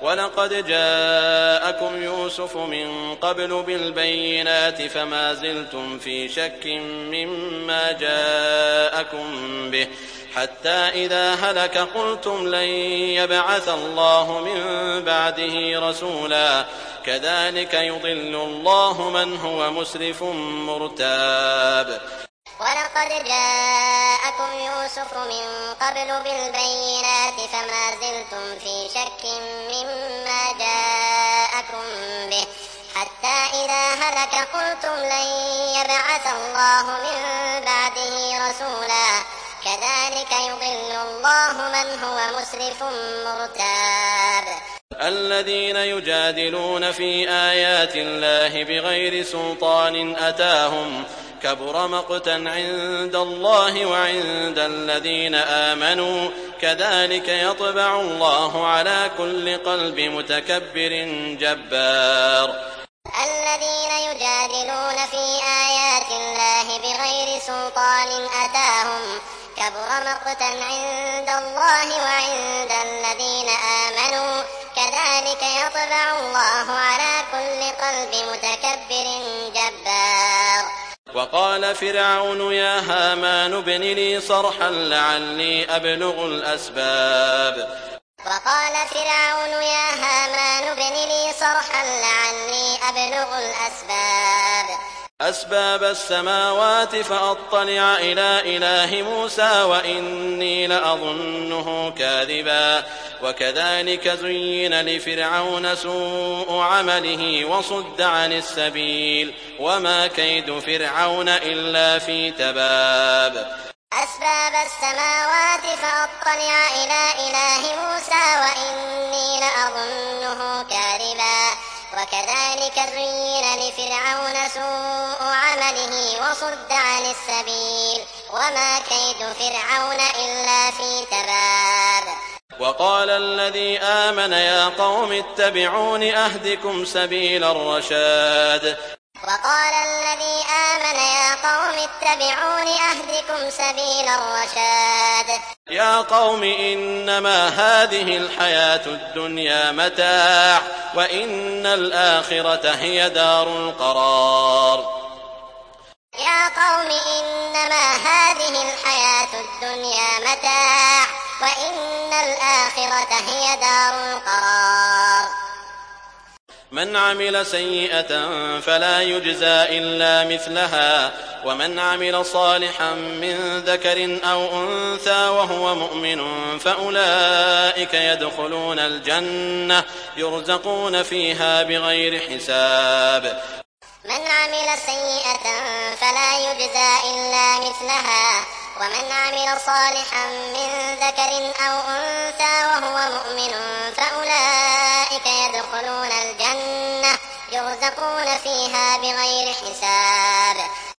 ولقد جاءكم يوسف من قبل بالبينات فما زلتم في شك مما جاءكم به حتى إذا هلك قلتم لن يبعث الله من بعده رسولا كذلك يضل الله من هو مسرف مرتاب. ولقد جاءكم يوسف من قبل بالبينات فما زلتم في شك مما جاءكم به حتى إذا هلك قلتم لن يبعث الله من بعده رسولا كذلك يضل الله من هو مسرف مرتاب. الذين يجادلون في آيات الله بغير سلطان أتاهم كبر مقتا عند الله وعند الذين آمنوا كذلك يطبع الله على كل قلب متكبر جبار. الذين يجادلون في آيات الله بغير سلطان أتاهم كبر مقتا عند الله وعند الذين آمنوا كذلك يطبع الله على كل قلب متكبر جبار. وقال فرعون يا هامان ابن لي صرحا لعلي أبلغ الأسباب. وقال فرعون يا هامان ابن لي صرحا لعلي أبلغ أسباب السماوات فأطلع إلى إله موسى وإني لأظنه كاذبا. وكذلك زين لفرعون سوء عمله وصد عن السبيل وما كيد فرعون إلا في تباب. أسباب السماوات فأطلع إلى إله موسى وإني لأظنه كاذبا. وكذلك زين لفرعون سوء عمله وصد عن السبيل وما كيد فرعون إلا في تباب. وقال الذي آمن يا قوم اتبعون أهدكم سبيل الرشاد. وقال الذي آمن يا قوم اتبعون أهدكم سبيل الرشاد. يا قوم إنما هذه الحياة الدنيا متاع وإن الآخرة هي دار القرار. يا قوم إنما هذه الحياة الدنيا متاع وإن الآخرة هي دار القرار. من عمل سيئة فلا يجزى إلا مثلها ومن عمل صالحا من ذكر أو أنثى وهو مؤمن فأولئك يدخلون الجنة يرزقون فيها بغير حساب. من عمل سيئة فلا يجزى إلا مثلها ومن عمل صالحا من ذكر أو أنثى وهو مؤمن فأولئك يدخلون الجنة يرزقون فيها بغير حساب.